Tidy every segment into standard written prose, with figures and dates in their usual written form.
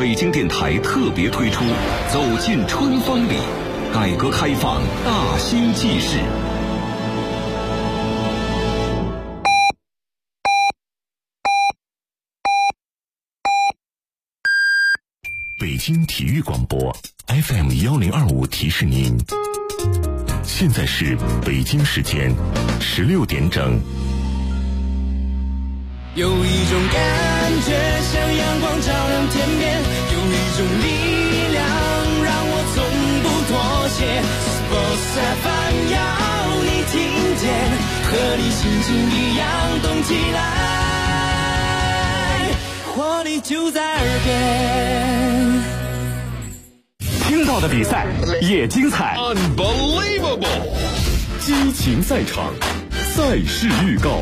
北京电台特别推出《走进春风里》，改革开放大兴纪事。北京体育广播 FM1025 提示您，现在是北京时间16点整。 有一种感觉像阳光照亮天边，有一种力量让我从不妥协。Sports FM 要你听见，和你心情一样动起来，活力就在耳边。 听到的比赛也精彩 Unbelievable， 激情赛场，赛事预告。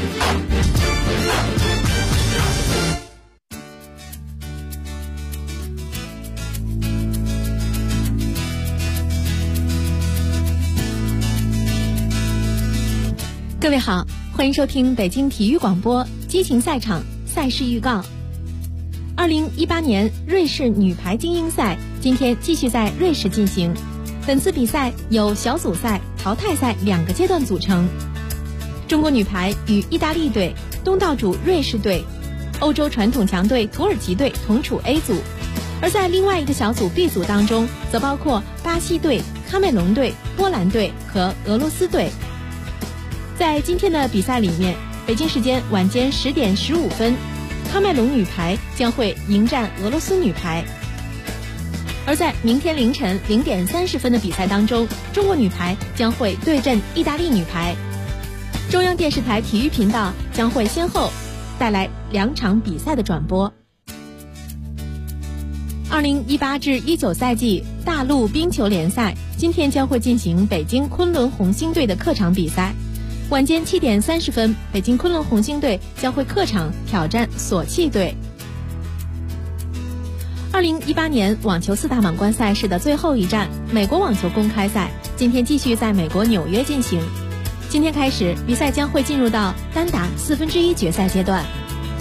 各位好，欢迎收听北京体育广播激情赛场赛事预告。2018年瑞士女排精英赛今天继续在瑞士进行，本次比赛由小组赛、淘汰赛2个阶段组成。中国女排与意大利队、东道主瑞士队、欧洲传统强队土耳其队同处 A 组，而在另外一个小组 B 组当中，则包括巴西队、喀麦隆队、波兰队和俄罗斯队。在今天的比赛里面，北京时间晚间10点15分，喀麦隆女排将会迎战俄罗斯女排。而在明天凌晨0点30分的比赛当中，中国女排将会对阵意大利女排。中央电视台体育频道将会先后带来2场比赛的转播。2018至19赛季大陆冰球联赛今天将会进行北京昆仑红星队的客场比赛。晚间7点30分，北京昆仑红星队将会客场挑战索契队。2018年网球4大满贯赛事的最后一站，美国网球公开赛今天继续在美国纽约进行。今天开始，比赛将会进入到单打1/4决赛阶段。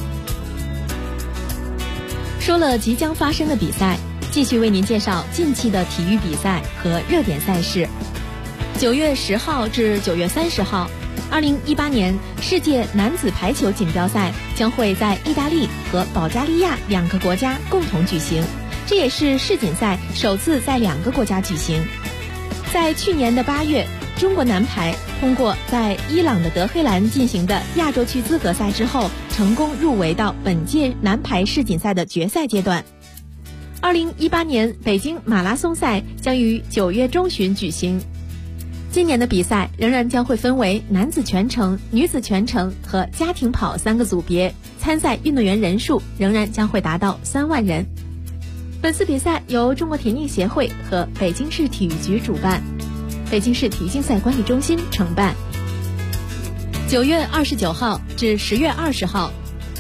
说了即将发生的比赛，继续为您介绍近期的体育比赛和热点赛事。9月10号至9月30号，2018年世界男子排球锦标赛将会在意大利和保加利亚2个国家共同举行，这也是世锦赛首次在2个国家举行。在去年的8月，中国男排通过在伊朗的德黑兰进行的亚洲区资格赛之后，成功入围到本届男排世锦赛的决赛阶段。2018年北京马拉松赛将于9月中旬举行。今年的比赛仍然将会分为男子全程、女子全程和家庭跑3个组别，参赛运动员人数仍然将会达到3万人。本次比赛由中国田径协会和北京市体育局主办，北京市体育竞赛管理中心承办。9月29号至10月20号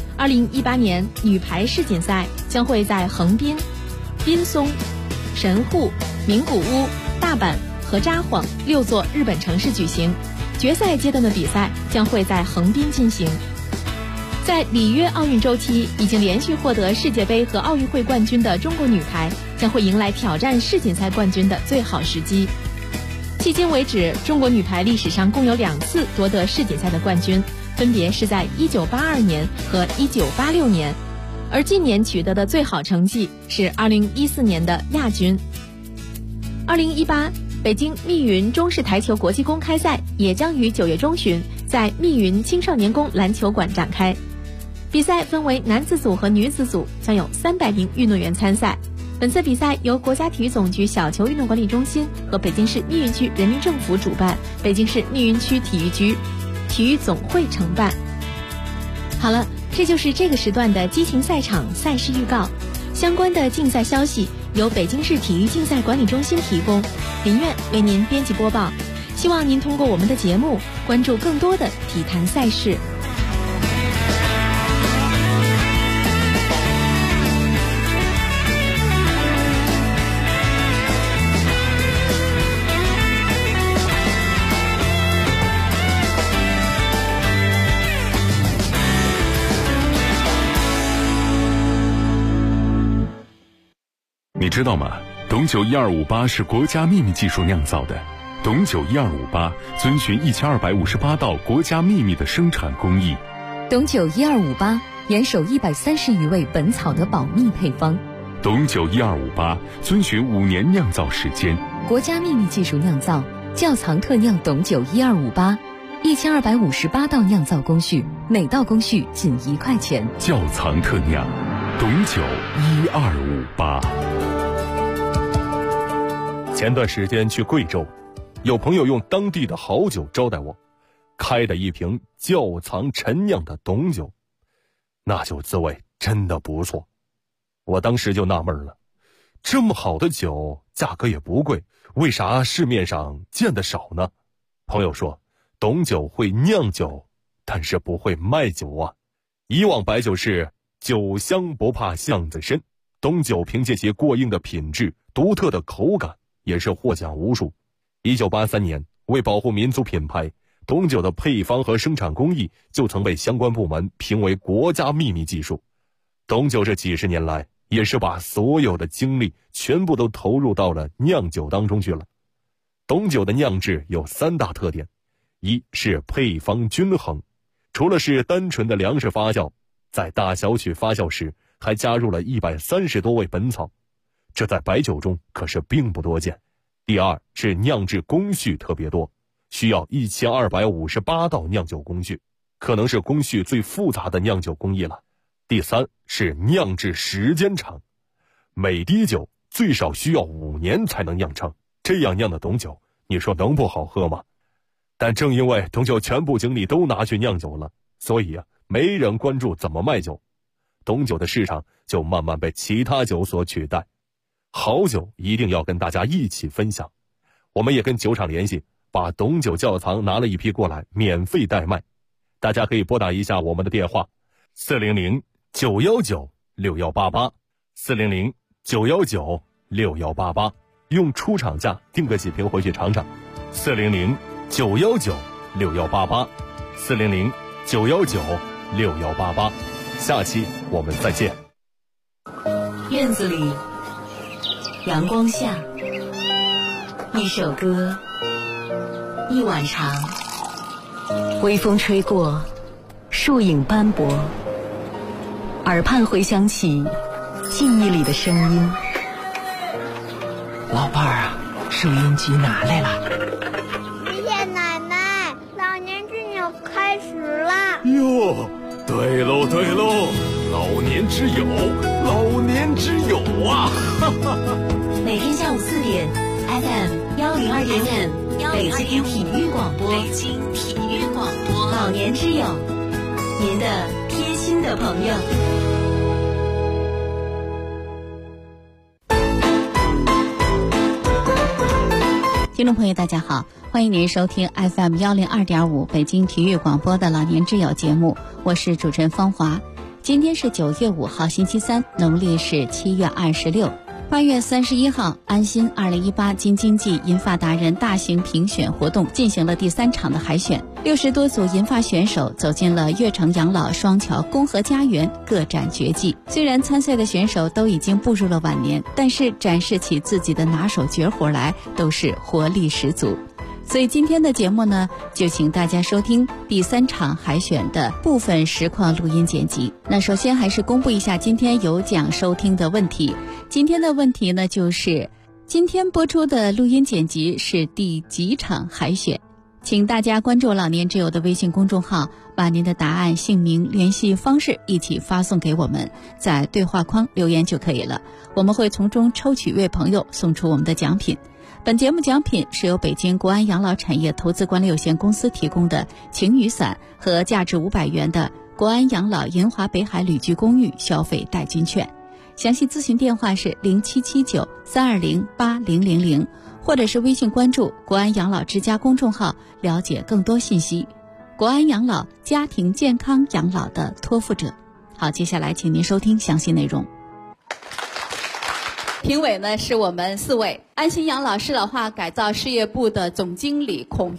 ，2018年女排世锦赛将会在横滨、滨松、神户、名古屋、大阪和札幌6座日本城市举行，决赛阶段的比赛将会在横滨进行。在里约奥运周期已经连续获得世界杯和奥运会冠军的中国女排将会迎来挑战世锦赛冠军的最好时机。迄今为止，中国女排历史上共有2次夺得世锦赛的冠军，分别是在1982年和1986年，而近年取得的最好成绩是2014年的亚军。2018北京密云中式台球国际公开赛也将于9月中旬在密云青少年宫篮球馆展开。比赛分为男子组和女子组，将有300名运动员参赛。本次比赛由国家体育总局小球运动管理中心和北京市密云区人民政府主办，北京市密云区体育局体育总会承办。好了，这就是这个时段的激情赛场赛事预告。相关的竞赛消息由北京市体育竞赛管理中心提供，林苑为您编辑播报。希望您通过我们的节目关注更多的体坛赛事。 你知道吗？董酒1258是国家秘密技术酿造的。董酒1258遵循1258道国家秘密的生产工艺。 董酒1258严守130余味本草的保密配方。 董酒1258遵循5年酿造时间， 国家秘密技术酿造，窖藏特酿董酒1258，1258道酿造工序，每道工序仅1块钱。 窖藏特酿，董酒1258。 前段时间去贵州，有朋友用当地的好酒招待我，开的一瓶窖藏陈酿的董酒，那酒滋味真的不错。我当时就纳闷了，这么好的酒，价格也不贵，为啥市面上见得少呢？朋友说，董酒会酿酒，但是不会卖酒啊。以往白酒是酒香不怕巷子深，董酒凭借其过硬的品质、独特的口感，也是获奖无数。1983年，为保护民族品牌，董酒的配方和生产工艺就曾被相关部门评为国家秘密技术。董酒这几十年来，也是把所有的精力全部都投入到了酿酒当中去了。董酒的酿制有3大特点：一是配方均衡，除了是单纯的粮食发酵，在大小曲发酵时还加入了130多味本草，这在白酒中可是并不多见。第二是酿制工序特别多，需要1258道酿酒工序，可能是工序最复杂的酿酒工艺了。第三是酿制时间长，每滴酒最少需要5年才能酿成，这样酿的董酒，你说能不好喝吗？但正因为董酒全部精力都拿去酿酒了，所以没人关注怎么卖酒，董酒的市场就慢慢被其他酒所取代。好酒一定要跟大家一起分享，我们也跟酒厂联系，把董酒窖藏拿了一批过来，免费代卖。大家可以拨打一下我们的电话400-919-6188，400-919-6188，用出厂价订个几瓶回去尝尝。400-919-6188，400-919-6188。下期我们再见。 院子里，阳光下，一首歌，一晚长，微风吹过，树影斑驳，耳畔回响起记忆里的声音。 老伴儿啊，收音机拿来了。 爷爷奶奶，老年之友开始了。 哟，对喽对喽，老年之友，老年之友啊！ 每天下午4点 FM 102.5，北京体育广播，北京体育广播，老年之友，您的贴心的朋友。 听众朋友大家好，欢迎您收听 FM 102.5北京体育广播的老年之友节目，我是主持人芳华。今天是9月5号星期三，农历是7月26。8月31号，安心2018京津冀银发达人大型评选活动进行了第3场的海选，60多组银发选手走进了悦城养老双桥公和家园，各展绝技。虽然参赛的选手都已经步入了晚年，但是展示起自己的拿手绝活来都是活力十足。所以今天的节目呢，就请大家收听第3场海选的部分实况录音剪辑。那首先还是公布一下今天有奖收听的问题。今天的问题呢，就是今天播出的录音剪辑是第几场海选？请大家关注老年之友的微信公众号，把您的答案、姓名、联系方式一起发送给我们，在对话框留言就可以了。我们会从中抽取一位朋友送出我们的奖品。本节目奖品是由北京国安养老产业投资管理有限公司提供的晴雨伞和价值500元的国安养老银华北海旅居公寓消费代金券。详细咨询电话是0779-320-8000，或者是微信关注国安养老之家公众号了解更多信息。国安养老，家庭健康养老的托付者。好，接下来请您收听详细内容。评委呢是我们4位，安心养老适老化改造事业部的总经理孔跃，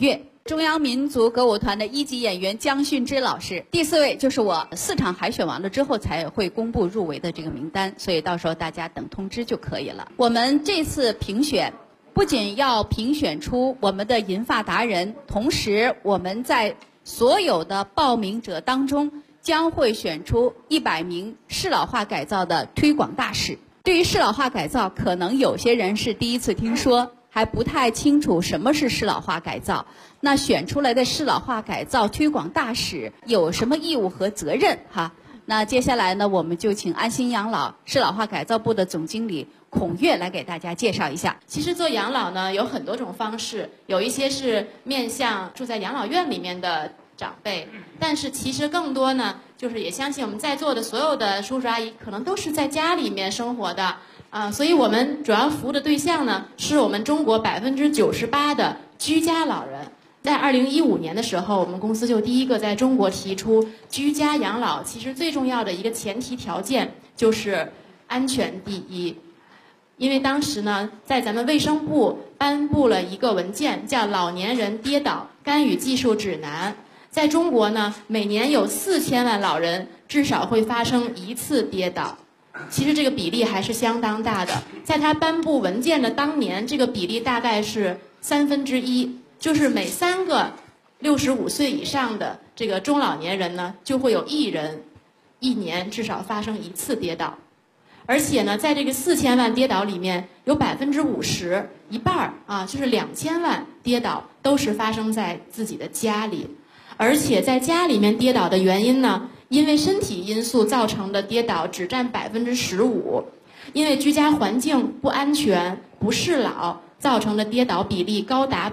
中央民族歌舞团的1级演员姜训之老师。第4位就是我4场海选完了之后才会公布入围的这个名单，所以到时候大家等通知就可以了。我们这次评选不仅要评选出我们的银发达人，同时我们在所有的报名者当中将会选出100名适老化改造的推广大使。对于适老化改造，可能有些人是第一次听说，还不太清楚什么是适老化改造。那选出来的适老化改造推广大使有什么义务和责任哈？那接下来呢，我们就请安心养老适老化改造部的总经理孔月来给大家介绍一下。 其实做养老呢有很多种方式，有一些是面向住在养老院里面的长辈，但是其实更多呢，就是也相信我们在座的所有的叔叔阿姨可能都是在家里面生活的所以我们主要服务的对象呢，是我们中国98%的居家老人。在2015年的时候，我们公司就第一个在中国提出居家养老，其实最重要的一个前提条件就是安全第一。因为当时呢，在咱们卫生部颁布了一个文件，叫《老年人跌倒干预技术指南》。在中国呢，每年有4000万老人至少会发生1次跌倒。其实这个比例还是相当大的，在他颁布文件的当年，这个比例大概是1/3，就是每3个65岁以上的这个中老年人呢，就会有1人1年至少发生1次跌倒。而且呢，在这个4000万跌倒里面，有50%，一半就是2000万跌倒都是发生在自己的家里。而且在家里面跌倒的原因呢，因为身体因素造成的跌倒只占15%，因为居家环境不安全、不适老造成的跌倒比例高达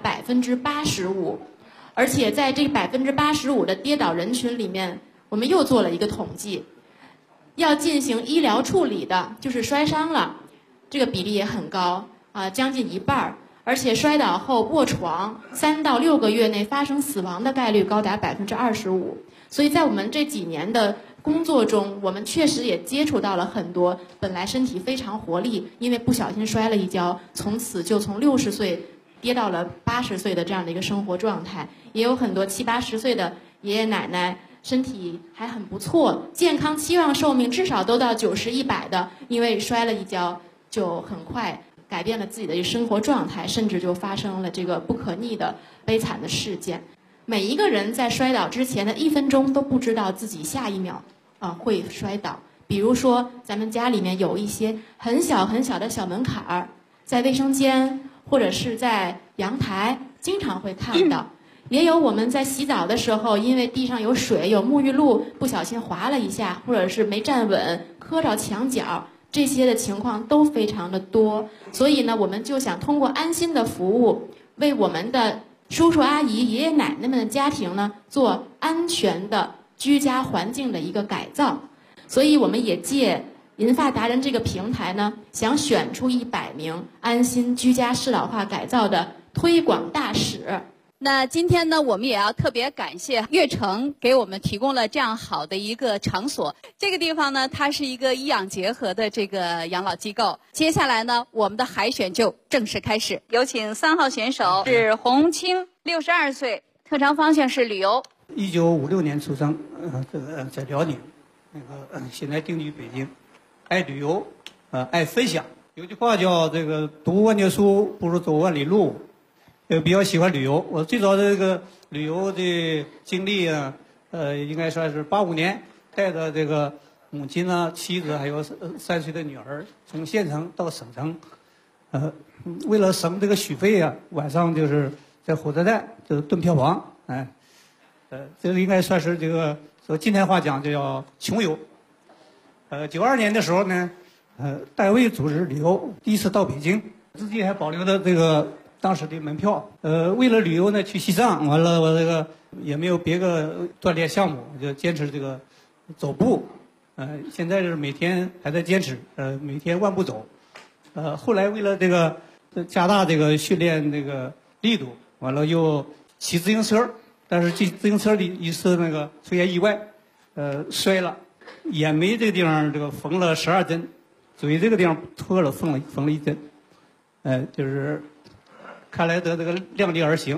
85%。而且在这85%的跌倒人群里面，我们又做了一个统计，要进行医疗处理的，就是摔伤了，这个比例也很高将近一半。而且摔倒后卧床3到6个月内发生死亡的概率高达25%。所以在我们这几年的工作中，我们确实也接触到了很多本来身体非常活力，因为不小心摔了一跤，从此就从60岁跌到了80岁的这样的一个生活状态。也有很多70、80岁的爷爷奶奶身体还很不错，健康期望寿命至少都到90、100的，因为摔了一跤就很快改变了自己的生活状态，甚至就发生了这个不可逆的悲惨的事件。每一个人在摔倒之前的1分钟都不知道自己下一秒会摔倒。比如说咱们家里面有一些很小很小的小门槛儿，在卫生间或者是在阳台经常会看到。也有我们在洗澡的时候，因为地上有水有沐浴露，不小心滑了一下，或者是没站稳磕着墙角，这些的情况都非常的多。所以呢，我们就想通过安心的服务，为我们的叔叔阿姨爷爷奶奶们的家庭呢，做安全的居家环境的一个改造。所以我们也借银发达人这个平台呢，想选出100名安心居家适老化改造的推广大使。 那今天呢，我们也要特别感谢悦城给我们提供了这样好的一个场所。这个地方呢，它是一个医养结合的这个养老机构。接下来呢，我们的海选就正式开始。有请3号选手是洪清，62岁，特长方向是旅游。 1956年出生，在辽宁，现在定居北京，爱旅游，爱分享。有句话叫这个读万卷书不如走万里路。比较喜欢旅游，我最早的这个旅游的经历应该算是85年，带着这个母亲妻子还有3岁的女儿，从县城到省城，为了省这个续费晚上就是在火车站就是蹲票房，这个应该算是这个说近代话讲就叫穷游。92年的时候呢，单位组织旅游，第一次到北京，自己还保留着这个当时的门票，为了旅游呢去西藏，完了我这个也没有别个锻炼项目，就坚持这个走步，现在是每天还在坚持，每天万步走，后来为了这个加大这个训练这个力度，完了又骑自行车，但是骑自行车的一次那个出现意外，摔了，眼眉这个地方这个缝了12针，嘴这个地方脱了缝了1针，就是。看来得这个量力而行，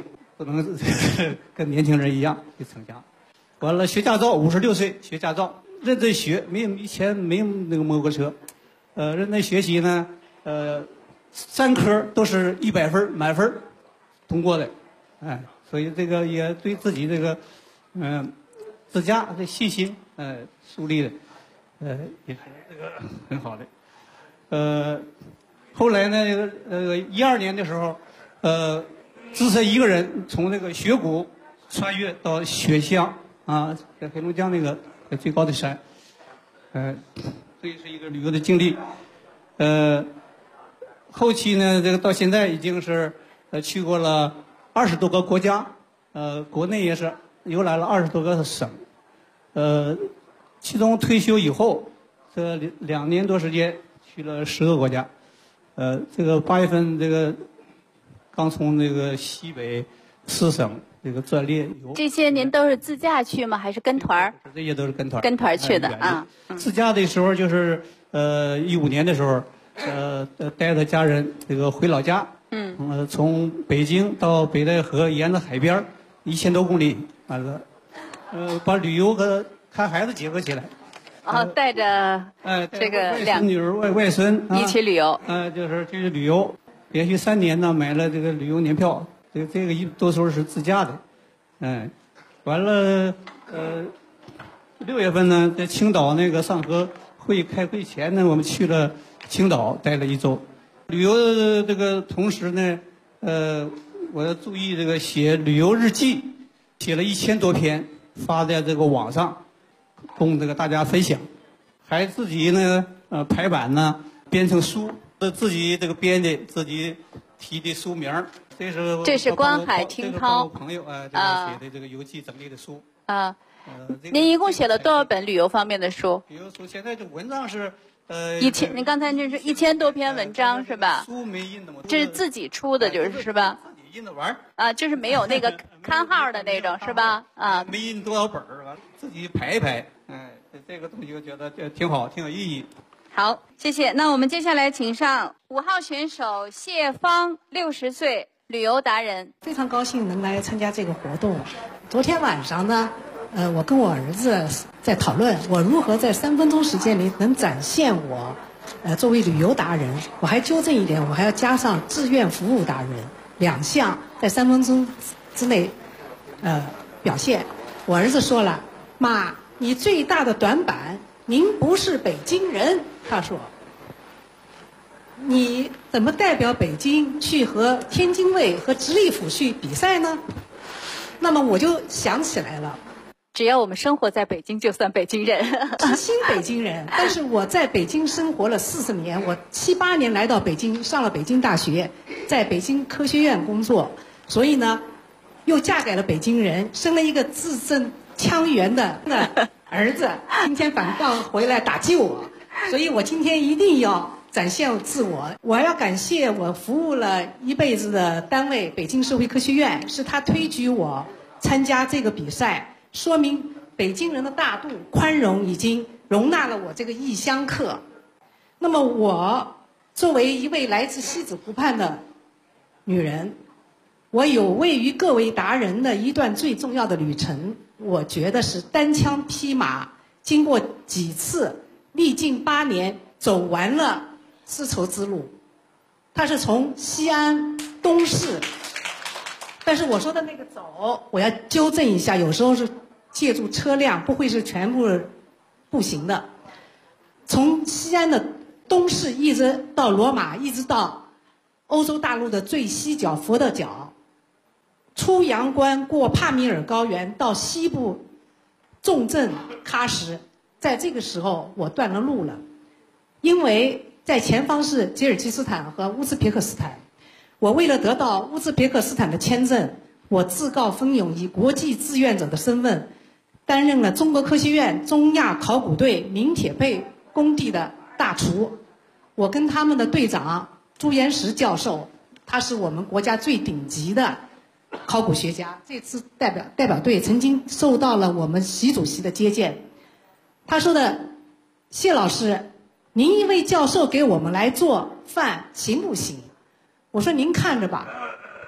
不能跟年轻人一样去逞强。完了学驾照，56岁学驾照，认真学，以前没有那个摩托车，认真学习呢，3科都是100分满分通过的，所以这个也对自己这个自驾的信心树立的，也是这个很好的。后来呢，12年的时候，自身一个人从那个雪谷穿越到雪乡啊，在黑龙江那个最高的山，这也是一个旅游的经历。后期呢，这个到现在已经是去过了20多个国家，国内也是游览了20多个省，其中退休以后这2年多时间去了10个国家，这个8月份这个刚从那个西北4省这个专列游。 这些您都是自驾去吗？还是跟团儿？ 这些都是跟团。 跟团去的啊。 自驾的时候就是15年的时候，带着家人这个回老家。从北京到北戴河，沿着海边1000多公里，完了，把旅游和看孩子结合起来。 带着这个 2女儿外孙一起旅游。 就是去旅游，连续3年呢买了这个旅游年票，这个多数是自驾的，完了6月份呢，在青岛那个上合会开会前呢，我们去了青岛待了1周。旅游的这个同时呢，我要注意这个写旅游日记，写了1000多篇，发在这个网上，供这个大家分享。还自己呢，排版呢，编成书，自己这个编的，自己提的书名。这是关海听涛朋友这个写的这个游记整理的书。 您一共写了多少本旅游方面的书？ 旅游书现在这文章是。 您刚才这是1000多篇文章是吧？ 书没印的， 这是自己出的，是吧？ 自己印的玩就是没有那个刊号的那种是吧？ 没印多少本完自己排一排，这个东西我觉得挺好，挺有意义。 好，谢谢。那我们接下来请上5号选手谢芳，60岁，旅游达人。 非常高兴能来参加这个活动。昨天晚上呢，我跟我儿子在讨论，我如何在3分钟时间里能展现我，作为旅游达人。我还纠正一点，我还要加上志愿服务达人2项，在3分钟之内，表现。我儿子说了，妈，你最大的短板，您不是北京人。他说，你怎么代表北京去和天津卫和直隶府去比赛呢？那么我就想起来了。 只要我们生活在北京，就算北京人。 是新北京人，但是我在北京生活了40年，我7、8年来到北京，上了北京大学，在北京科学院工作，所以呢，又嫁给了北京人，生了一个字正腔圆的儿子。今天反倒回来打击我，所以我今天一定要展现自我。我要感谢我服务了一辈子的单位北京社会科学院，是他推举我参加这个比赛。说明北京人的大度宽容已经容纳了我这个异乡客。那么我作为一位来自西子湖畔的女人，我有位于各位达人的一段最重要的旅程，我觉得是单枪匹马，经过几次，历尽8年，走完了丝绸之路。它是从西安东市，但是我说的那个走，我要纠正一下，有时候是借助车辆，不会是全部步行的。从西安的东市一直到罗马，一直到欧洲大陆的最西角佛得角，出阳关，过帕米尔高原，到西部重镇喀什。在这个时候我断了路了，因为在前方是吉尔吉斯坦和乌兹别克斯坦，我为了得到乌兹别克斯坦的签证，我自告奋勇以国际志愿者的身份，担任了中国科学院中亚考古队明铁配工地的大厨。我跟他们的队长朱延时教授，他是我们国家最顶级的考古学家，这次代表队曾经受到了我们习主席的接见。他说的，谢老师，您一位教授给我们来做饭行不行？我说您看着吧。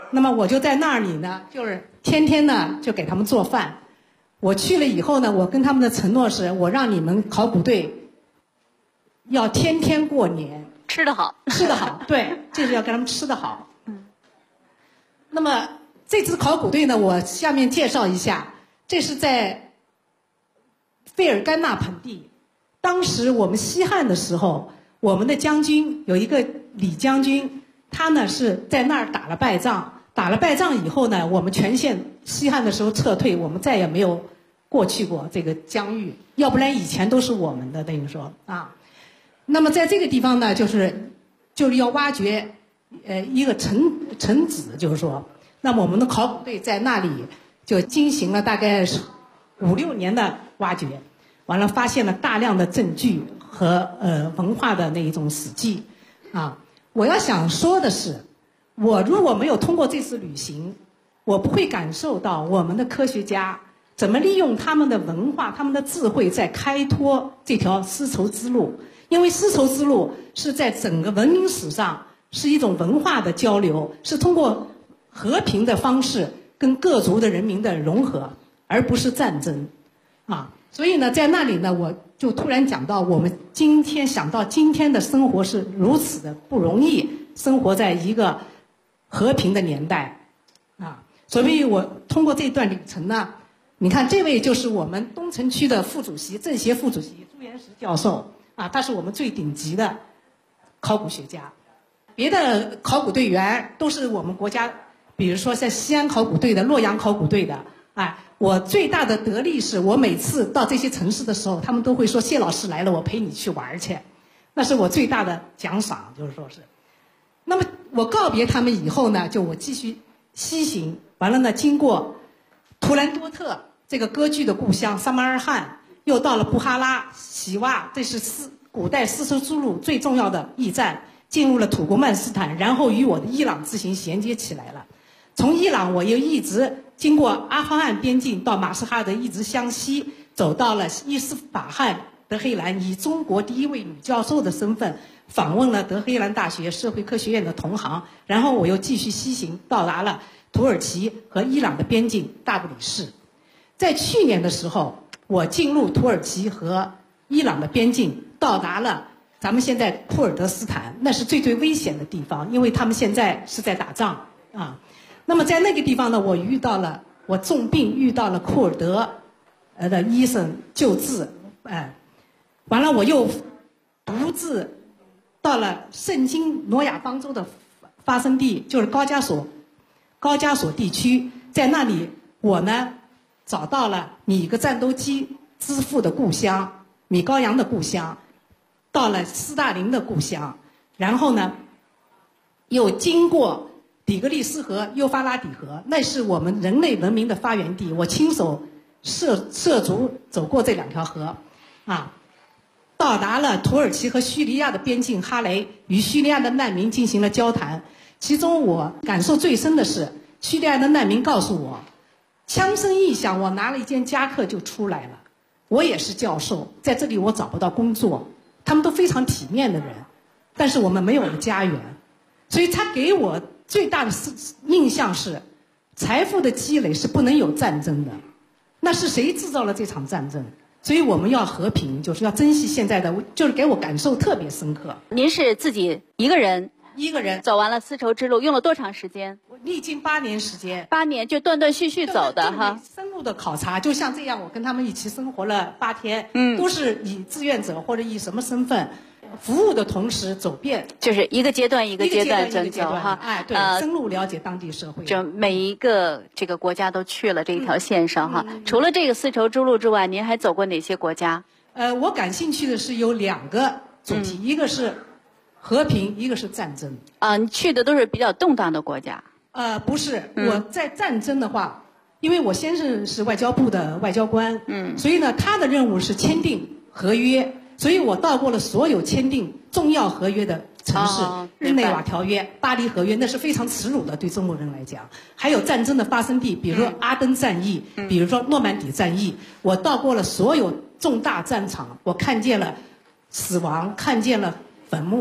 那么我就在那里呢，就是天天呢就给他们做饭。我去了以后呢，我跟他们的承诺是，我让你们考古队要天天过年， 吃得好， 吃得好，对，就是要给他们吃得好。那么这支考古队呢，我下面介绍一下，这是在费尔干纳盆地。当时我们西汉的时候，我们的将军有一个李将军，他呢是在那儿打了败仗。打了败仗以后呢，我们全县西汉的时候撤退，我们再也没有过去过这个疆域，要不然以前都是我们的，等于说啊。那么在这个地方呢，就是要挖掘一个城址，就是说，那么我们的考古队在那里就进行了大概5、6年的挖掘，完了发现了大量的证据和文化的那一种史迹啊。我要想说的是，我如果没有通过这次旅行，我不会感受到我们的科学家怎么利用他们的文化、他们的智慧在开拓这条丝绸之路。因为丝绸之路是在整个文明史上是一种文化的交流，是通过和平的方式跟各族的人民的融合，而不是战争啊。所以呢，在那里呢，我就突然讲到，我们今天想到今天的生活是如此的不容易，生活在一个和平的年代啊。所以我通过这段旅程呢，你看这位就是我们东城区的副主席，政协副主席朱元实教授啊，他是我们最顶级的考古学家。别的考古队员都是我们国家，比如说像西安考古队的、洛阳考古队的。哎，我最大的得力是我每次到这些城市的时候，他们都会说谢老师来了，我陪你去玩去，那是我最大的奖赏，就是说是。那么我告别他们以后呢，就我继续西行，完了呢，经过图兰多特这个歌剧的故乡撒马尔罕，又到了布哈拉、洗瓦，这是古代丝绸之路最重要的驿站，进入了土库曼斯坦，然后与我的伊朗自行衔接起来了。从伊朗我又一直经过阿富汗边境到马什哈德，一直向西走到了伊斯法罕德黑兰，以中国第一位女教授的身份访问了德黑兰大学社会科学院的同行，然后我又继续西行，到达了土耳其和伊朗的边境大不里士。在去年的时候，我进入土耳其和伊朗的边境，到达了咱们现在库尔德斯坦，那是最危险的地方，因为他们现在是在打仗啊。那么在那个地方呢，我重病遇到了库尔德的医生救治，完了我又独自到了圣经挪亚方舟的发生地，就是高加索地区，在那里我呢找到了米格战斗机之父的故乡，米高扬的故乡，到了斯大林的故乡，然后呢又经过底格里斯河、幼发拉底河，那是我们人类文明的发源地，我亲手涉足走过这2条河啊，到达了土耳其和叙利亚的边境哈雷，与叙利亚的难民进行了交谈。其中我感受最深的是，叙利亚的难民告诉我，枪声一响，我拿了一件夹克就出来了。我也是教授，在这里我找不到工作，他们都非常体面的人，但是我们没有了家园，所以他给我最大的印象是，财富的积累是不能有战争的。那是谁制造了这场战争？所以我们要和平，就是要珍惜现在的，就是给我感受特别深刻。 您是自己一个人走完了丝绸之路，用了多长时间？ 我历经8年时间。 8年就断断续续走的哈。 深入的考察，就像这样，我跟他们一起生活了8天，都是以志愿者或者以什么身份。服务的同时走遍， 就是一个阶段一个阶段走哈， 哎，对，深入了解当地社会。 就每一个这个国家都去了这一条线上哈。除了这个丝绸之路之外，您还走过哪些国家？ 我感兴趣的是有2个主题，一个是和平，一个是战争。 啊，你去的都是比较动荡的国家？ 不是，我在战争的话，因为我先生是外交部的外交官，所以呢，他的任务是签订合约。所以我到过了所有签订重要合约的城市，日内瓦条约、巴黎合约，那是非常耻辱的，对中国人来讲。还有战争的发生地，比如说阿登战役，比如说诺曼底战役，我到过了所有重大战场，我看见了死亡，看见了坟墓，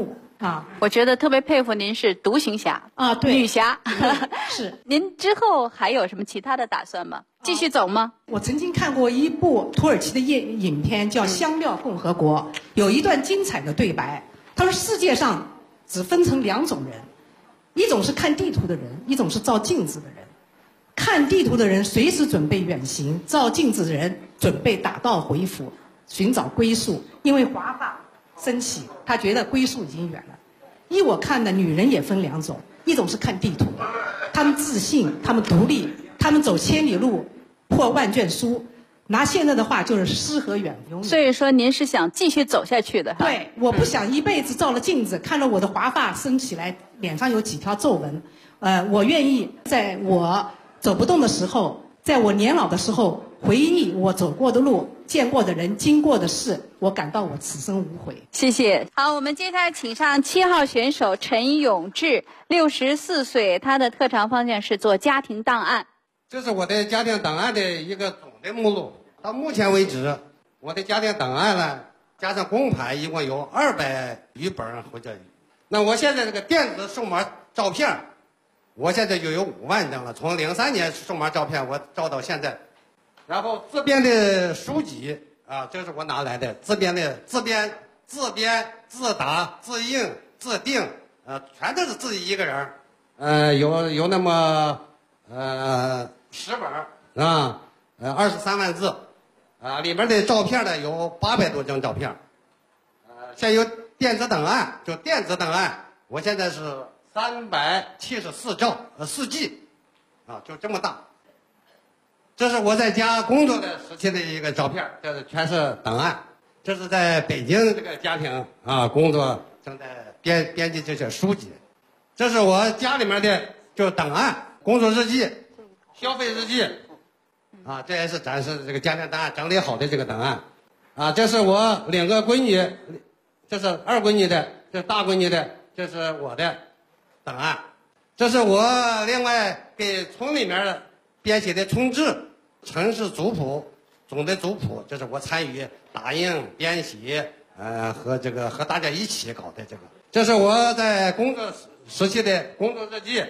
啊。 我觉得特别佩服您是独行侠啊，对， 女侠。 是。 您之后还有什么其他的打算吗？继续走吗？ 我曾经看过一部土耳其的影片，叫《香料共和国》，有一段精彩的对白。他说世界上只分成2种人，一种是看地图的人，一种是照镜子的人。看地图的人随时准备远行，照镜子的人准备打道回府，寻找归宿。因为华发升起，他觉得归宿已经远了。依我看的，女人也分2种，一种是看地图的，她们自信，她们独立，她们走千里路，破万卷书。拿现在的话就是诗和远方。 所以说您是想继续走下去的哈？ 对，我不想一辈子照了镜子，看到我的华发升起来，脸上有几条皱纹。我愿意在我走不动的时候，在我年老的时候，回忆我走过的路、见过的人、经过的事，我感到我此生无悔。 谢谢。好，我们接下来请上7号选手陈永志，64岁，他的特长方向是做家庭档案。 这是我的家庭档案的一个总的目录。到目前为止，我的家庭档案呢，加上公牌，一共有200余本或者。那我现在这个电子数码照片，我现在就有5万张了。从03年数码照片我照到现在，然后自编的书籍啊，这是我拿来的自编、自打、自印、自订，全都是自己一个人。有那么10本啊，23万字，里边的照片呢有800多张照片，现有电子档案，就电子档案，我现在是374兆4G，就这么大。这是我在家工作的时期的一个照片，这是全是档案。这是在北京这个家庭工作，正在编辑这些书籍。这是我家里面的就是档案，工作日记、消费日记，这也是展示这个家庭档案整理好的这个档案。这是我2个闺女，这是2闺女的，这是大闺女的，这是我的档案。这是我另外给村里面编写的村志、城市族谱、总的族谱，这是我参与打印、编写，和大家一起搞的这个。这是我在工作时期的工作日记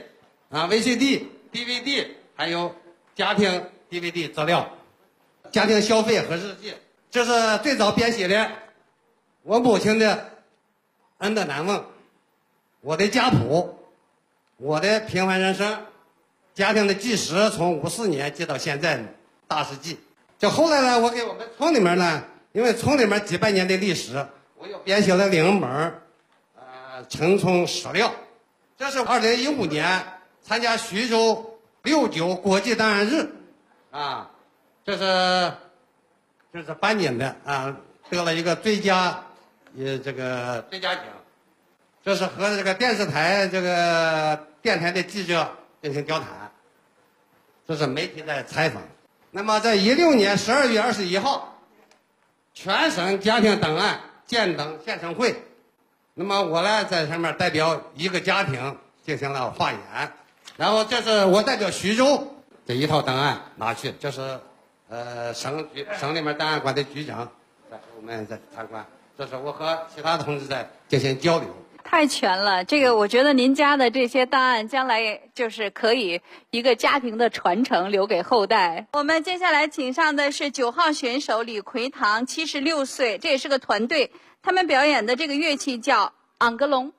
，VCD、DVD， 还有家庭 DVD 资料，家庭消费和日记。这是最早编写的我母亲的恩的难忘，我的家谱，我的平凡人生，家庭的纪实，从54年记到现在大事记。就后来呢，我给我们村里面呢，因为村里面几百年的历史，我又编写了2本城村史料。这是2015年参加徐州69国际档案日，这是颁奖的得了一个最佳最佳奖。这是和这个电视台电台的记者进行交谈，这是媒体在采访。那么在16年12月21号，全省家庭档案建档献陈会，那么我呢在上面代表一个家庭进行了发言，然后这是我代表徐州这一套档案拿去，这是省里面档案馆的局长在和我们在参观，这是我和其他的同志在进行交流。 太全了，这个我觉得您家的这些档案将来就是可以一个家庭的传承，留给后代。我们接下来请上的是9号选手李奎堂，76岁，这也是个团队，他们表演的这个乐器叫昂格隆。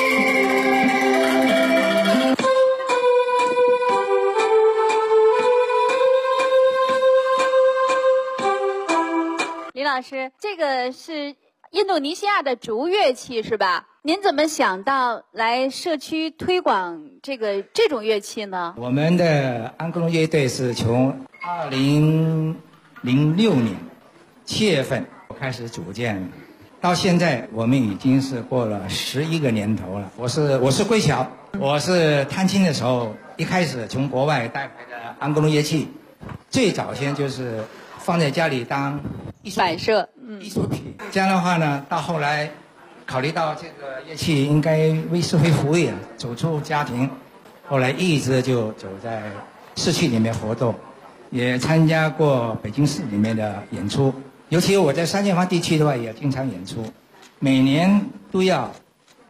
李老师，这个是印度尼西亚的竹乐器是吧？您怎么想到来社区推广这种乐器呢？ 我们的安格隆乐队是从2006年7月份开始组建，到现在我们已经是过了11个年头了。我是归侨，我是探亲的时候一开始从国外带回的安格隆乐器，最早先就是放在家里当摆设艺术品。这样的话呢，到后来考虑到这个乐器应该为社会服务啊，走出家庭，后来一直就走在市区里面活动，也参加过北京市里面的演出，尤其我在3建坊地区的话也经常演出，每年都要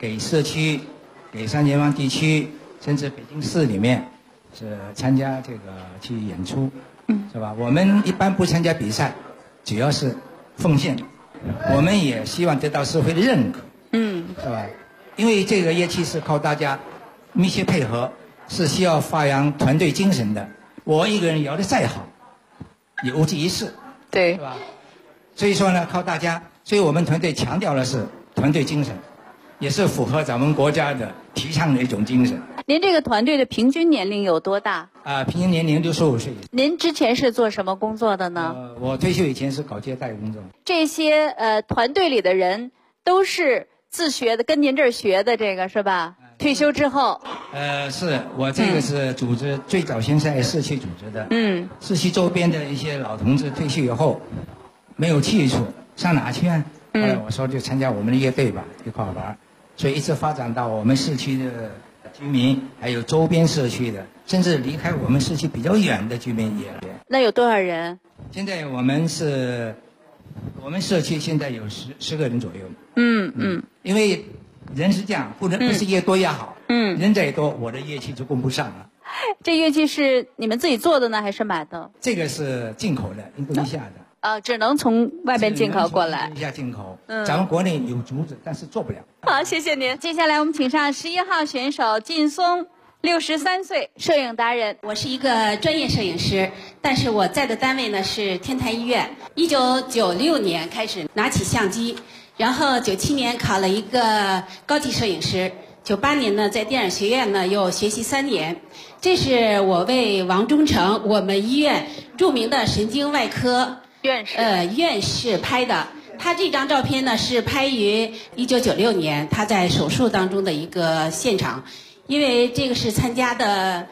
给社区、给三前方地区，甚至北京市里面是参加这个去演出，是吧？我们一般不参加比赛，主要是奉献，我们也希望得到社会的认可，是吧？因为这个乐器是靠大家密切配合，是需要发扬团队精神的。我一个人摇得再好，也无济于事， 对， 是吧？所以说呢，靠大家，所以我们团队强调的是团队精神，也是符合咱们国家的提倡的一种精神。 您这个团队的平均年龄有多大？ 平均年龄65岁。 您之前是做什么工作的呢？ 我退休以前是搞接待工作。 这些团队里的人都是自学的，跟您这儿学的，这个是吧？退休之后。 是我这个是组织，最早先是在市区组织的。市区周边的一些老同志退休以后，没有去处，上哪去啊？后来我说就参加我们的乐队吧，一块玩。所以一直发展到我们市区的居民，还有周边社区的，甚至离开我们市区比较远的居民也来。 那有多少人？ 现在我们社区现在有10个人左右。因为人是这样，不是越多越好。人再多，我的乐器就供不上了。 这乐器是你们自己做的呢，还是买的？ 这个是进口的，印度尼西亚的。 只能从外边进口过来。 印度尼西亚进口。咱们国内有竹子，但是做不了。 好，谢谢您。接下来我们请上11号选手靳松，63岁，摄影达人。 我是一个专业摄影师，但是我在的单位呢是天坛医院。1996年开始拿起相机，然后97年考了一个高级摄影师。98年呢，在电影学院呢又学习3年。这是我为王中成，我们医院著名的神经外科院士拍的。他这张照片呢是拍于1996年，他在手术当中的一个现场。因为这个是参加的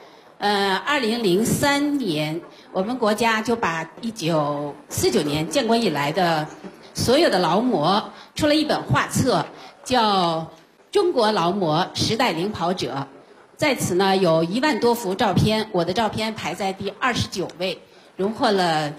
2003年，我们国家就把1949年建国以来的所有的劳模出了一本画册，叫中国劳模时代领跑者。在此呢有1万多幅照片，我的照片排在第29位，荣获了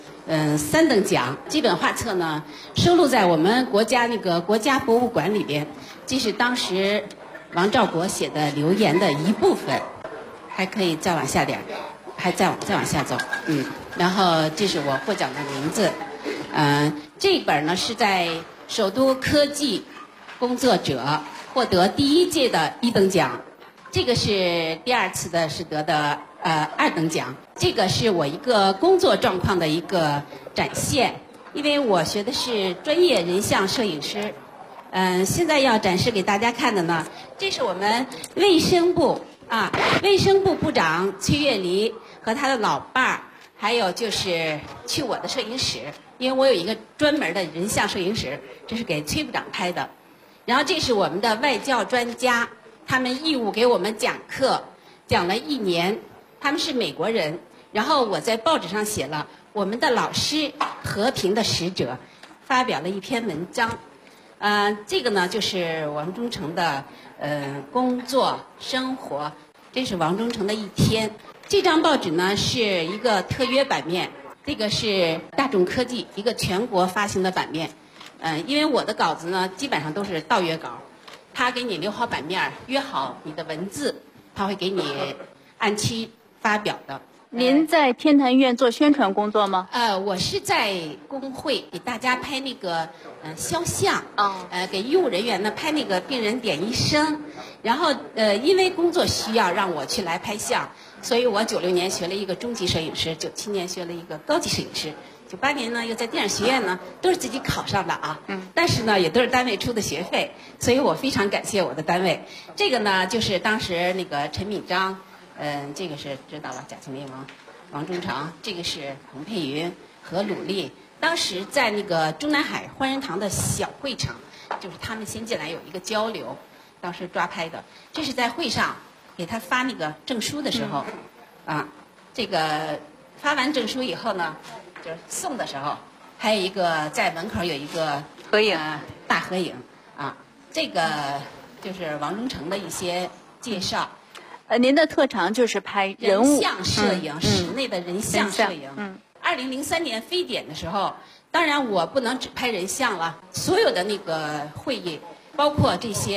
3等奖。这本画册呢收录在我们国家那个国家博物馆里边，这是当时王兆国写的留言的一部分。还可以再往下点，还再往下走。然后这是我获奖的名字。这本呢是在首都科技工作者获得第1届的1等奖，这个是第2次的是得的2等奖。这个是我一个工作状况的一个展现，因为我学的是专业人像摄影师。现在要展示给大家看的呢，这是我们卫生部部长崔月黎和他的老伴儿，还有就是去我的摄影室，因为我有一个专门的人像摄影室，这是给崔部长拍的。然后这是我们的外交专家，他们义务给我们讲课，讲了1年，他们是美国人。然后我在报纸上写了我们的老师和平的使者，发表了一篇文章。这个呢就是王中成的工作生活，这是王中成的一天。这张报纸呢是一个特约版面，这个是大众科技一个全国发行的版面。因为我的稿子呢基本上都是盗约稿，他给你留好版面，约好你的文字，他会给你按期发表的。 您在天坛医院做宣传工作吗？ 我是在工会给大家拍那个肖像，给医务人员呢拍那个病人点医生，然后因为工作需要让我去来拍相，所以我96年学了一个中级摄影师，97年学了一个高级摄影师，98年呢又在电影学院呢都是自己考上的啊，但是呢也都是单位出的学费，所以我非常感谢我的单位。这个呢就是当时那个陈敏章。这个是知道了，贾庆林王中成，这个是彭佩云和鲁丽。当时在那个中南海欢仁堂的小会场，就是他们先进来有一个交流，当时抓拍的。这是在会上给他发那个证书的时候，这个发完证书以后呢，就是送的时候，还有一个在门口有一个合影， 大合影啊。这个就是王中成的一些介绍。 您的特长就是拍人物人像摄影，室内的人像摄影。2003年非典的时候，当然我不能只拍人像了，所有的那个会议，包括这些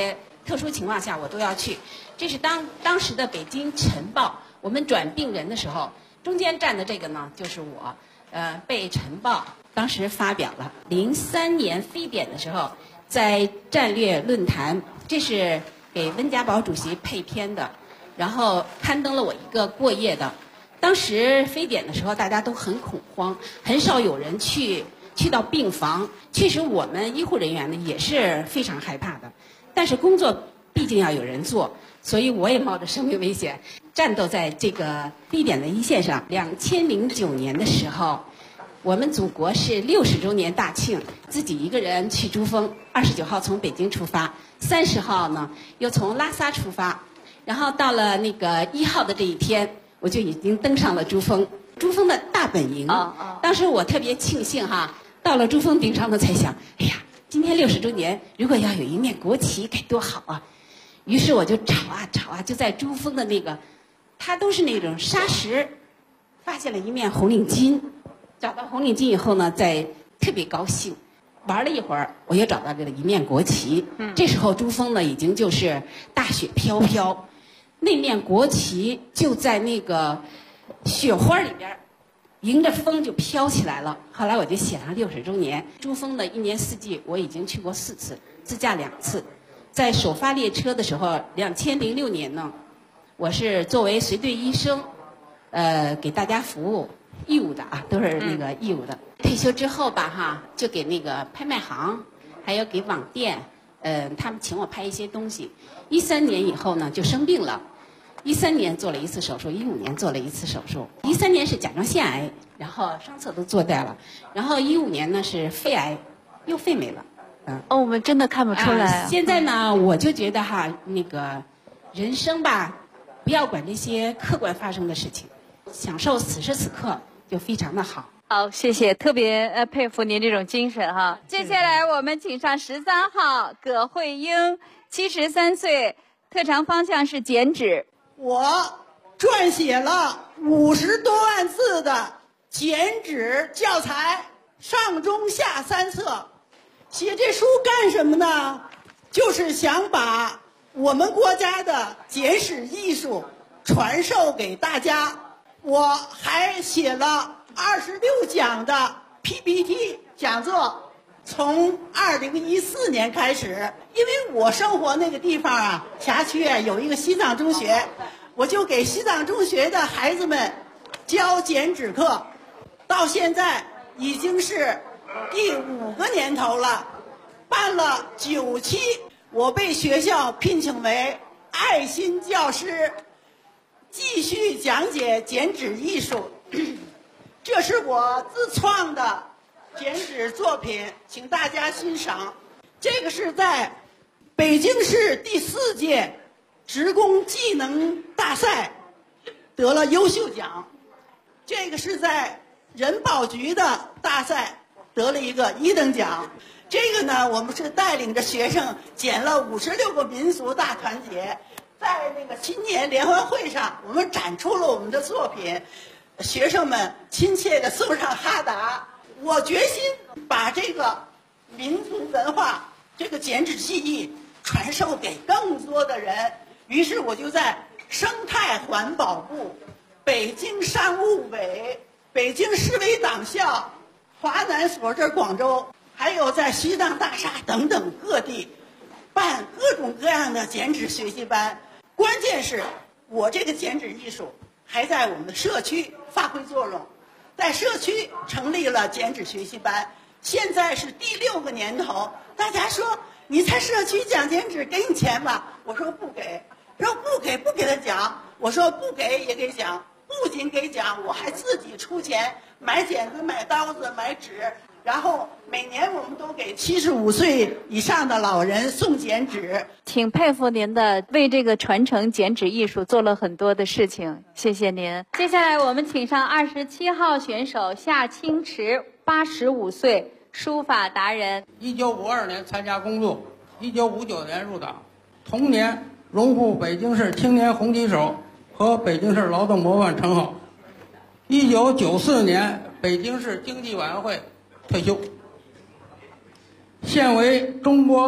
特殊情况下我都要去。这是当时的《北京晨报》，我们转病人的时候，中间站的这个呢就是我，被《晨报》当时发表了。03年非典的时候，在战略论坛，这是给温家宝主席配片的，然后刊登了我一个过夜的。当时非典的时候，大家都很恐慌，很少有人去到病房。确实，我们医护人员呢也是非常害怕的，但是工作毕竟要有人做，所以我也冒着生命危险战斗在这个非典的一线上。2009年的时候，我们祖国是60周年大庆，自己一个人去珠峰，29号从北京出发，30号呢又从拉萨出发，然后到了那个1号的这一天，我就已经登上了珠峰。珠峰的大本营，当时我特别庆幸哈，到了珠峰顶上呢，才想，哎呀，今天60周年，如果要有一面国旗该多好啊！于是我就找啊，就在珠峰的那个，它都是那种沙石，发现了一面红领巾。找到红领巾以后呢，再特别高兴，玩了一会儿，我又找到了一面国旗。这时候珠峰呢，已经就是大雪飘飘，那面国旗就在那个雪花里边，迎着风就飘起来了。后来我就写上60周年。珠峰的一年四季我已经去过4次，自驾2次。在首发列车的时候，2006年呢，我是作为随队医生，给大家服务。义务的啊，都是那个义务的。退休之后吧，哈，就给那个拍卖行，还有给网店，他们请我拍一些东西。13年以后呢，就生病了。13年做了1次手术，15年做了1次手术。13年是甲状腺癌，然后双侧都做掉了。然后15年呢是肺癌，又肺没了。 我们真的看不出来。 现在呢，我就觉得哈，那个人生吧，不要管这些客观发生的事情，享受此时此刻。就非常的好。 好，谢谢，特别佩服您这种精神哈。接下来我们请上13号葛慧英，73岁，特长方向是剪纸。 我撰写了50多万字的剪纸教材，上中下3册。写这书干什么呢？就是想把我们国家的剪纸艺术传授给大家。我还写了26讲的 PPT 讲座，从2014年开始，因为我生活那个地方啊，辖区有一个西藏中学，我就给西藏中学的孩子们教剪纸课，到现在已经是第5个年头了，办了9期，我被学校聘请为爱心教师。继续讲解剪纸艺术，这是我自创的剪纸作品，请大家欣赏。这个是在北京市第4届职工技能大赛得了优秀奖，这个是在人保局的大赛得了一个1等奖。这个呢，我们是带领着学生剪了56个民俗大团结。在那个青年联欢会上，我们展出了我们的作品，学生们亲切地送上哈达。我决心把这个民族文化、这个剪纸技艺传授给更多的人。于是我就在生态环保部、北京商务委、北京市委党校、华南所这广州，还有在西藏大厦等等各地办各种各样的剪纸学习班。关键是我这个剪纸艺术还在我们的社区发挥作用，在社区成立了剪纸学习班，现在是第6个年头。大家说你在社区讲剪纸给你钱吧，我说不给，说不给他讲，我说不给也给讲，不仅给讲，我还自己出钱买剪子、买刀子、买纸。然后每年我们都给75岁以上的老人送剪纸。 挺佩服您的，为这个传承剪纸艺术做了很多的事情，谢谢您。接下来我们请上27号选手夏清池，85岁，书法达人。 1952年参加工作，1959年入党，同年荣获北京市青年红旗手和北京市劳动模范称号。1994年北京市经济委员会退休，现为中国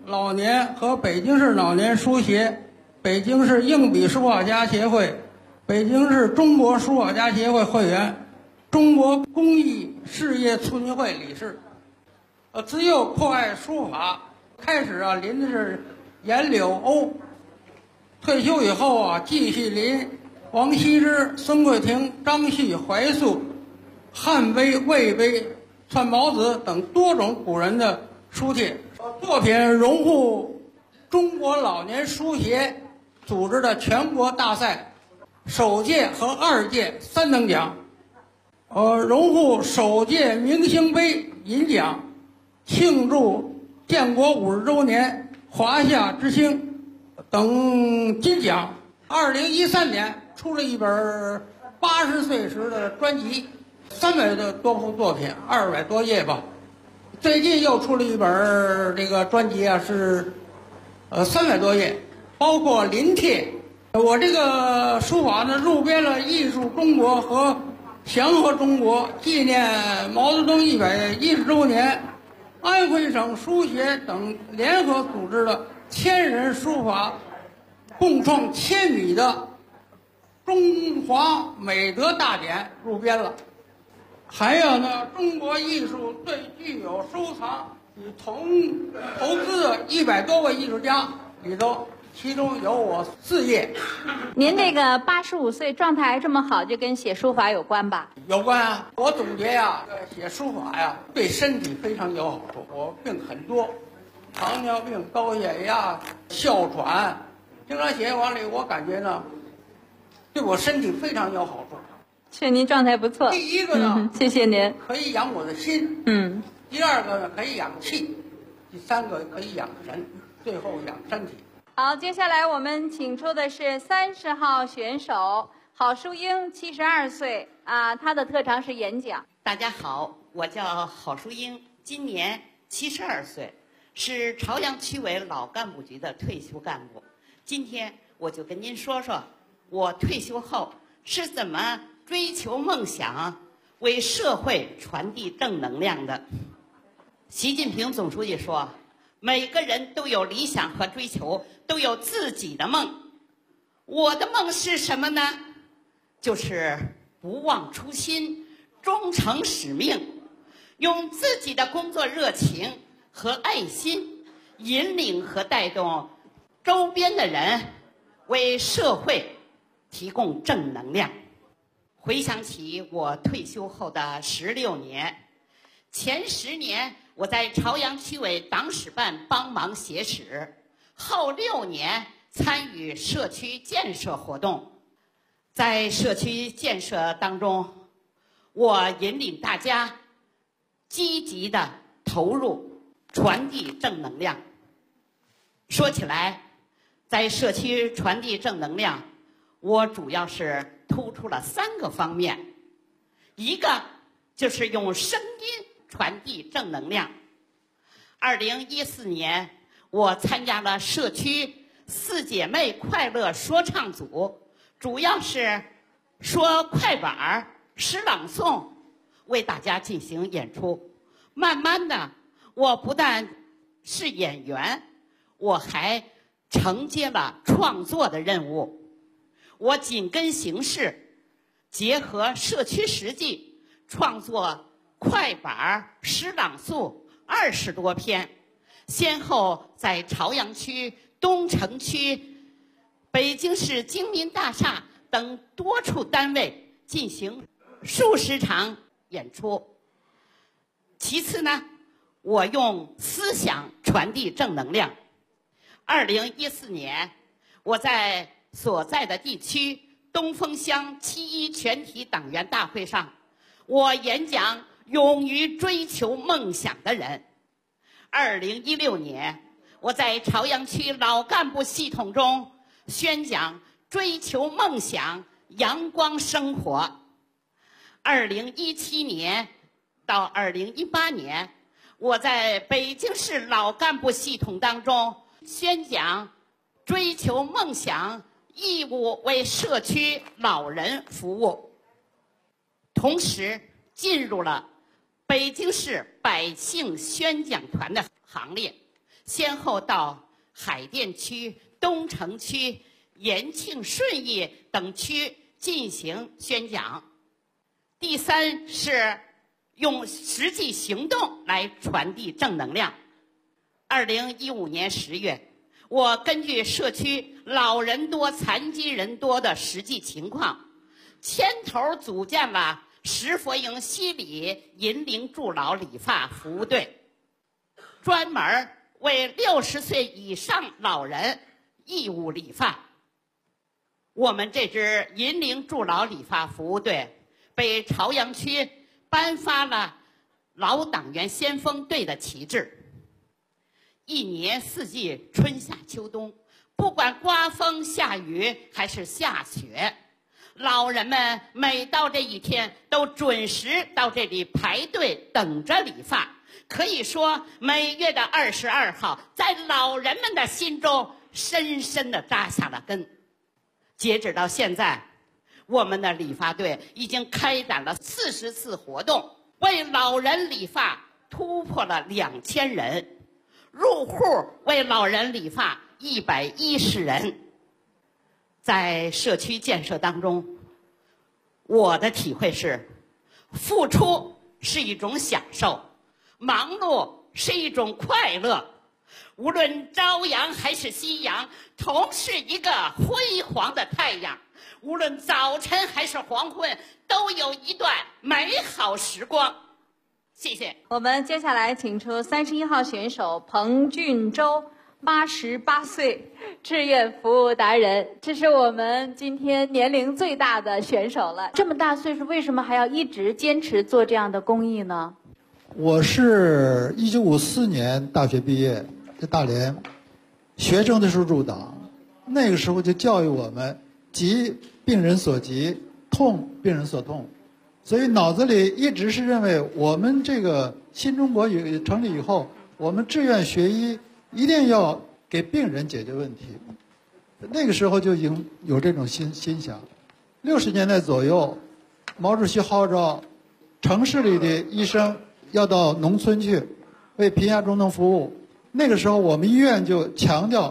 老年和北京市老年书协、北京市硬笔书法家协会、北京市中国书法家协会会员、中国公益事业促进会理事。自幼酷爱书法，开始临的是颜柳欧，退休以后继续临王羲之、孙桂亭、张旭、怀素、汉碑、魏碑、串毛子等多种古人的书帖，作品荣获中国老年书协组织的全国大赛首届和2届3等奖，荣获首届明星杯银奖，庆祝建国50周年华夏之星等金奖。2013年出了一本80岁时的专辑，300多部作品，200多页吧。最近又出了一本这个专辑是300多页，包括临帖。我这个书法呢入编了艺术中国和祥和中国纪念毛泽东110周年安徽省书协等联合组织的1000人书法共创1000米的中华美德大典入编了。还有呢，中国艺术最具有收藏与投资的100多位艺术家里头，其中有我4页。 您这个85岁状态还这么好，就跟写书法有关吧？ 有关啊！我总结写书法对身体非常有好处。我病很多，糖尿病、高血压、哮喘，经常写完了，我感觉呢，对我身体非常有好处。 劝您状态不错。 第一个呢， 谢谢您， 可以养我的心。第二个呢，可以养气。第三个可以养神，最后养身体。 好，接下来我们请出的是30号选手郝淑英，72岁她的特长是演讲。 大家好，我叫郝淑英，今年72岁，是朝阳区委老干部局的退休干部。今天我就跟您说说我退休后是怎么追求梦想，为社会传递正能量的。习近平总书记说，每个人都有理想和追求，都有自己的梦。我的梦是什么呢？就是不忘初心，忠诚使命，用自己的工作热情和爱心，引领和带动周边的人，为社会提供正能量。回想起我退休后的16年，前10年我在朝阳区委党史办帮忙写史，后6年参与社区建设活动。在社区建设当中，我引领大家积极的投入，传递正能量。说起来，在社区传递正能量，我主要是突出了3个方面。一个就是用声音传递正能量。2014年，我参加了社区4姐妹快乐说唱组，主要是说快板、诗朗诵，为大家进行演出。慢慢的，我不但是演员，我还承接了创作的任务。我紧跟形势，结合社区实际，创作快板、诗朗诵20多篇，先后在朝阳区、东城区、北京市精民大厦等多处单位进行数十场演出。其次呢，我用思想传递正能量。2014年，我在所在的地区东风乡7·1全体党员大会上，我演讲勇于追求梦想的人。2016年，我在朝阳区老干部系统中宣讲追求梦想，阳光生活。2017年到2018年，我在北京市老干部系统当中宣讲追求梦想，义务为社区老人服务，同时进入了北京市百姓宣讲团的行列， 先后到海淀区、东城区、延庆、顺义等区进行宣讲。第三是用实际行动来传递正能量。2015年10月，我根据社区老人多、残疾人多的实际情况，牵头组建了石佛营西里银龄助老理发服务队，专门为60岁以上老人义务理发。我们这支银龄助老理发服务队被朝阳区颁发了老党员先锋队的旗帜。一年四季，春夏秋冬，不管刮风下雨还是下雪，老人们每到这一天都准时到这里排队等着理发。可以说，每月的22号，在老人们的心中深深地扎下了根。截止到现在，我们的理发队已经开展了40次活动，为老人理发突破了2000人，入户为老人理发110人。在社区建设当中，我的体会是，付出是一种享受，忙碌是一种快乐。无论朝阳还是夕阳，同是一个辉煌的太阳；无论早晨还是黄昏，都有一段美好时光。谢谢。 我们接下来请出31号选手彭俊洲，88岁，志愿服务达人。这是我们今天年龄最大的选手了。这么大岁数，为什么还要一直坚持做这样的公益呢？ 我是1954年大学毕业，在大连，学生的时候入党，那个时候就教育我们急病人所急，痛病人所痛，所以脑子里一直是认为我们这个新中国成立以后，我们志愿学医一定要给病人解决问题。那个时候就已经有这种心想。60年代左右，毛主席号召城市里的医生要到农村去为贫下中农服务。那个时候我们医院就强调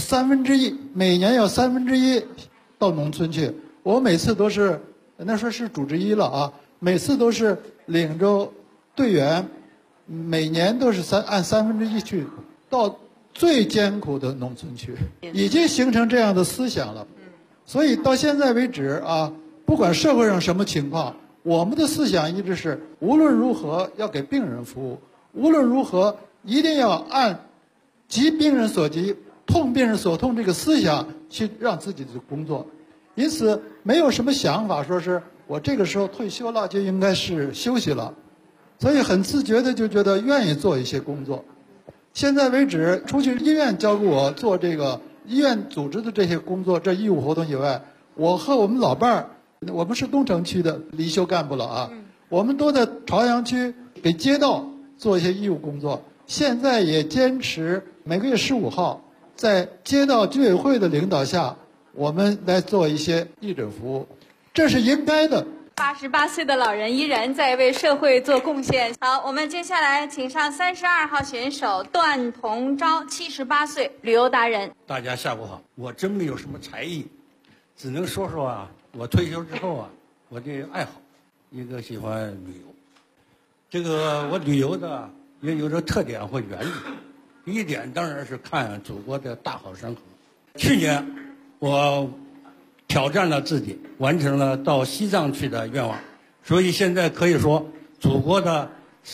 1/3，每年要1/3到农村去。我每次都是，那时候是主治医了啊，每次都是领着队员，每年都是按1/3去到最艰苦的农村去，已经形成这样的思想了。所以到现在为止啊，不管社会上什么情况，我们的思想一直是无论如何要给病人服务，无论如何一定要按急病人所急，痛病人所痛这个思想去让自己的工作。因此没有什么想法说是我这个时候退休了就应该是休息了，所以很自觉的就觉得愿意做一些工作。现在为止，除去医院交给我做这个医院组织的这些工作，这义务活动以外，我和我们老伴儿，我们是东城区的离休干部了啊，我们都在朝阳区给街道做一些义务工作。现在也坚持每个月15号，在街道居委会的领导下，我们来做一些义诊服务，这是应该的。 88岁的老人依然在为社会做贡献。好，我们接下来请上32号选手段同昭，78岁，旅游达人。 大家下午好，我真没有什么才艺，只能说说啊，我退休之后啊，我的爱好，一个喜欢旅游。这个我旅游的也有着特点或原则。第一点当然是看祖国的大好山河。去年我挑战了自己，完成了到西藏去的愿望，所以现在可以说祖国的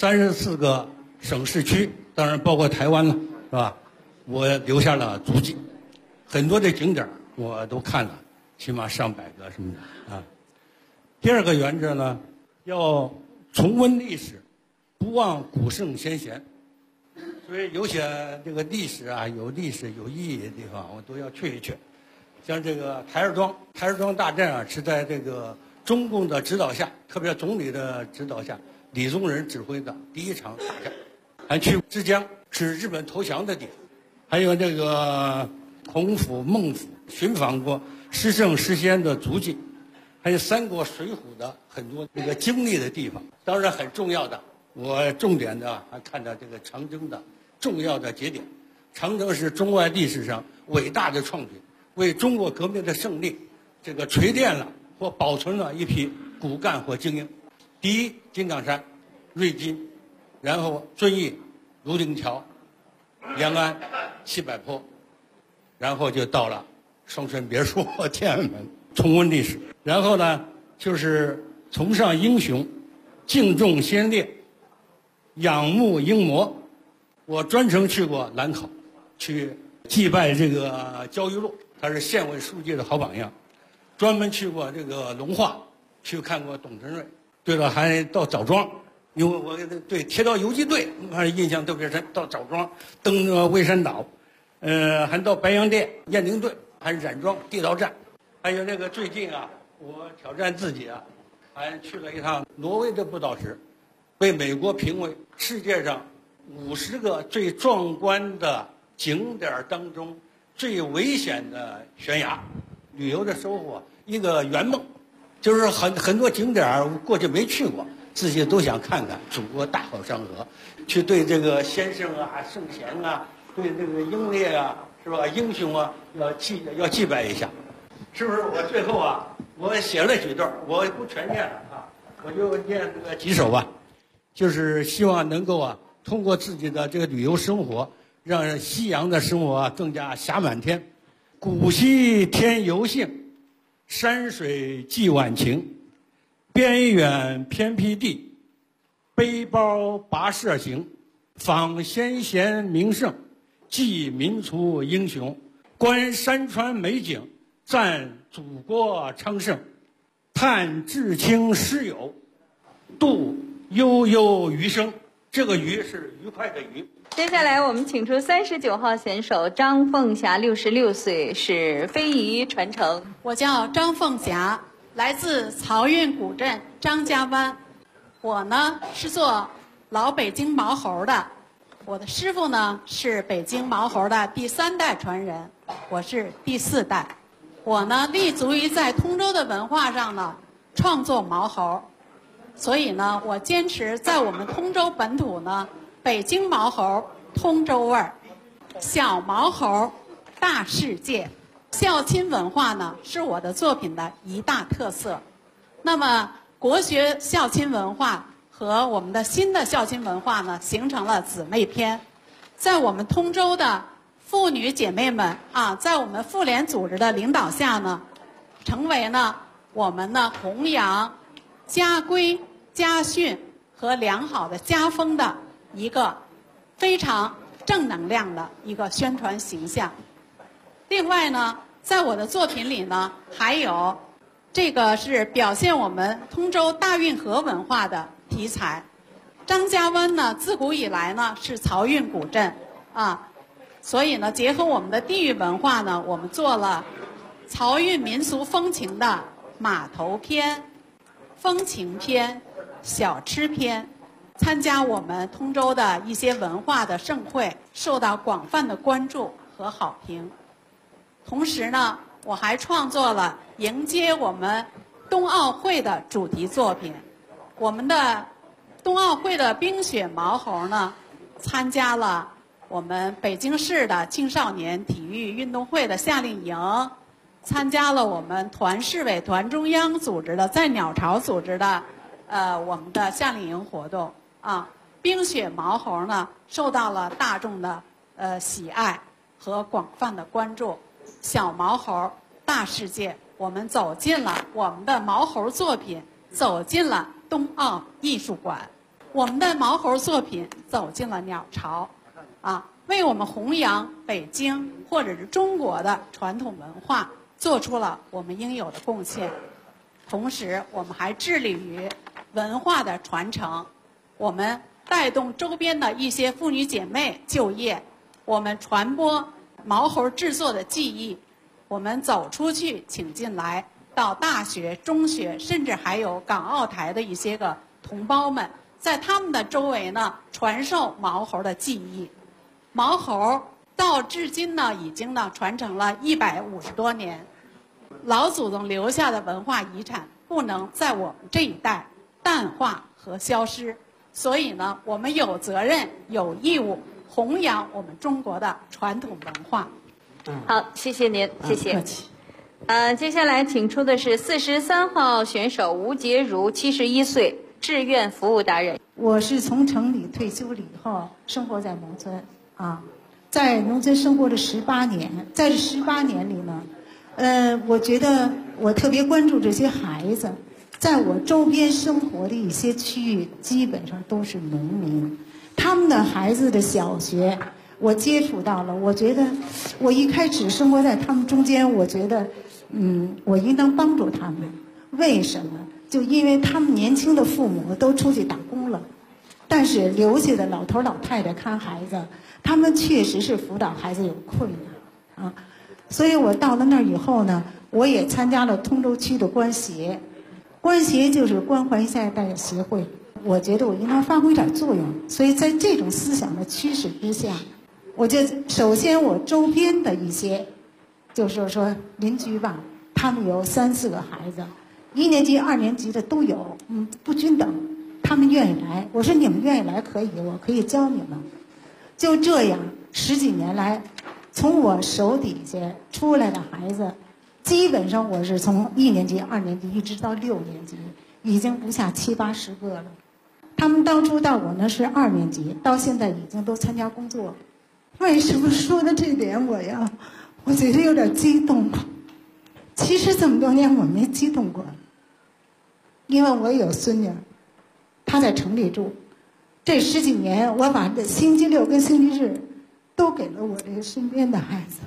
34个省市区，当然包括台湾了，是吧？我留下了足迹，很多的景点我都看了，起码上百个什么的啊。第二个原则呢，要重温历史，不忘古圣先贤。所以有些这个历史啊，有历史有意义的地方，我都要去一去。像这个台儿庄大战啊，是在这个中共的指导下，特别总理的指导下，李宗仁指挥的第一场大战。还去枝江，是日本投降的地方。还有这个孔府、孟府，寻访过诗圣诗仙的足迹，还有三国、水浒的很多这个经历的地方。当然很重要的，我重点的还看到这个长征的重要的节点， 长城是中外历史上伟大的创举，为中国革命的胜利这个锤炼了或保存了一批骨干或精英。第一，金刚山、瑞金，然后遵义、泸定桥、梁安、西柏坡，然后就到了双春别墅和天安门，重温历史。然后呢，就是崇尚英雄，敬重先烈，仰慕英模。我专程去过兰考，去祭拜这个焦裕禄，他是县委书记的好榜样。专门去过这个龙华，去看过董存瑞。对了，还到枣庄，因为我对铁道游击队还印象特别深。到枣庄，登魏山岛，还到白洋淀雁翎队，还冉庄地道战，还有那个最近啊，我挑战自己啊，还去了一趟挪威的不倒石，被美国评为世界上50个最壮观的景点当中最危险的悬崖。旅游的收获一个圆梦，就是很多景点过去没去过，自己都想看看。祖国大好山河，去对这个先生啊、圣贤啊，对这个英烈啊，是吧？英雄啊，要祭拜一下，是不是？我最后啊，我写了几段，我不全念了啊，我就念这个几首吧，就是希望能够啊，通过自己的这个旅游生活，让西洋的生活啊更加霞满天。古稀天游性，山水寄晚晴，边远偏僻地，背包跋涉行，访先贤名胜，记民族英雄，观山川美景，赞祖国昌盛，叹至亲师友，度悠悠余生。这个余是愉快的愉。 接下来我们请出39号选手张凤霞，66岁，是非遗传承。 我叫张凤霞，来自漕运古镇张家湾。我呢是做老北京毛猴的，我的师傅呢是北京毛猴的第3代传人，我是第4代。我呢立足于在通州的文化上呢创作毛猴，所以呢我坚持在我们通州本土呢，北京毛猴通州味儿，小毛猴大世界。孝亲文化呢是我的作品的一大特色。那么国学孝亲文化和我们的新的孝亲文化呢形成了姊妹篇。在我们通州的妇女姐妹们啊，在我们妇联组织的领导下呢，成为呢我们呢弘扬家规家训和良好的家风的一个非常正能量的一个宣传形象。另外呢，在我的作品里呢，还有这个是表现我们通州大运河文化的题材。张家湾呢，自古以来呢是漕运古镇啊，所以呢，结合我们的地域文化呢，我们做了漕运民俗风情的码头篇、风情篇、小吃篇。参加我们通州的一些文化的盛会，受到广泛的关注和好评。同时呢，我还创作了迎接我们冬奥会的主题作品。我们的冬奥会的冰雪毛猴呢，参加了我们北京市的青少年体育运动会的夏令营，参加了我们团市委团中央组织的在鸟巢组织的我们的夏令营活动啊。冰雪毛猴呢受到了大众的喜爱和广泛的关注。小毛猴大世界，我们走进了我们的毛猴作品，走进了冬奥艺术馆，我们的毛猴作品走进了鸟巢啊，为我们弘扬北京或者是中国的传统文化做出了我们应有的贡献。同时我们还致力于文化的传承，我们带动周边的一些妇女姐妹就业，我们传播毛猴制作的技艺，我们走出去请进来，到大学中学甚至还有港澳台的一些个同胞们，在他们的周围呢传授毛猴的技艺。毛猴到至今呢已经呢传承了150多年，老祖宗留下的文化遗产不能在我们这一代淡化和消失，所以呢我们有责任有义务弘扬我们中国的传统文化。 好，谢谢您，谢谢。 客气。 接下来请出的是43号选手吴洁如，71岁，志愿服务达人。 我是从城里退休了以后，生活在农村在农村生活了18年，在这18年里呢，我觉得我特别关注这些孩子，在我周边生活的一些区域，基本上都是农民，他们的孩子的小学，我接触到了，我觉得我一开始生活在他们中间，我觉得，我应当帮助他们。为什么？就因为他们年轻的父母都出去打工了，但是留下的老头老太太看孩子，他们确实是辅导孩子有困难所以我到了那儿以后呢，我也参加了通州区的关协，关协就是关怀下一代协会，我觉得我应当发挥点作用。所以在这种思想的驱使之下，我就首先我周边的一些，就是说邻居吧，他们有3、4个孩子，1年级、2年级的都有，不均等，他们愿意来，我说你们愿意来可以，我可以教你们。就这样10几年来，从我手底下出来的孩子，基本上我是从1年级、2年级一直到6年级，已经不下70、80个了。他们当初到我那是2年级，到现在已经都参加工作。为什么说的这点我觉得有点激动。其实这么多年我没激动过，因为我有孙女，她在城里住。这10几年，我把这星期六跟星期日都给了我这个身边的孩子。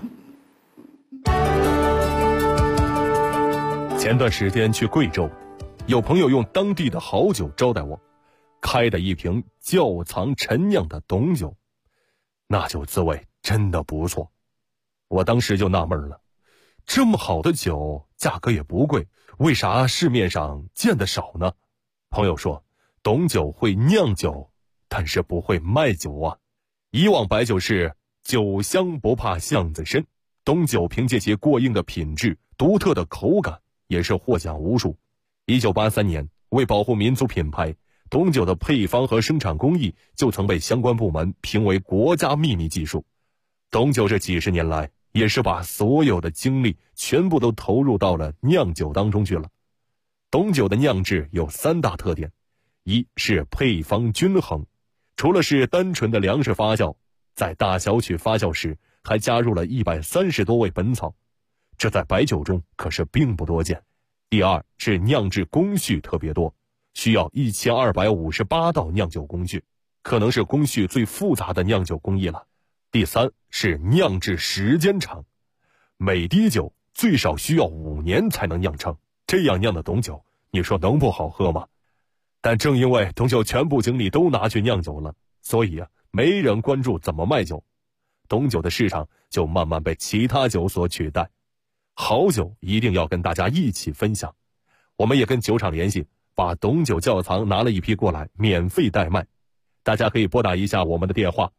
前段时间去贵州，有朋友用当地的好酒招待我，开的一瓶窖藏陈酿的董酒，那酒滋味真的不错。我当时就纳闷了，这么好的酒，价格也不贵，为啥市面上见得少呢？朋友说，董酒会酿酒，但是不会卖酒啊。以往白酒是酒香不怕巷子深，董酒凭借其过硬的品质、独特的口感，也是获奖无数。1983年，为保护民族品牌，董酒的配方和生产工艺就曾被相关部门评为国家秘密技术。董酒这几十年来，也是把所有的精力全部都投入到了酿酒当中去了。董酒的酿制有3大特点，一是配方均衡，除了是单纯的粮食发酵，在大小曲发酵时还加入了130多味本草，这在白酒中可是并不多见。第二是酿制工序特别多，需要1258道酿酒工序，可能是工序最复杂的酿酒工艺了。第三是酿制时间长，每滴酒最少需要5年才能酿成，这样酿的董酒，你说能不好喝吗？但正因为董酒全部精力都拿去酿酒了，所以没人关注怎么卖酒，董酒的市场就慢慢被其他酒所取代。好酒一定要跟大家一起分享，我们也跟酒厂联系，把董酒窖藏拿了一批过来，免费代卖。大家可以拨打一下我们的电话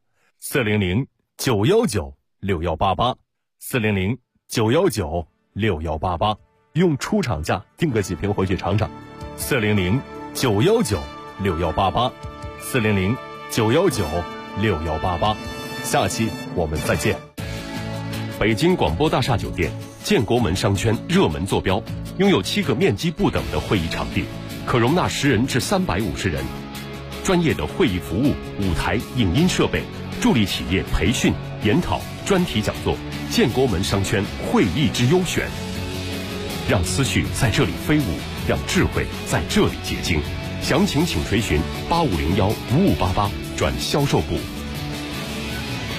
400-919-6188，400-919-6188，用出厂价订个几瓶回去尝尝。400-919-6188，400-919-6188。下期我们再见。 北京广播大厦酒店建国门商圈热门坐标，拥有7个面积不等的会议场地，可容纳10人至350人。专业的会议服务、舞台、影音设备，助力企业培训、研讨、专题讲座。建国门商圈会议之优选，让思绪在这里飞舞，让智慧在这里结晶。详情请垂询8501-5588转销售部。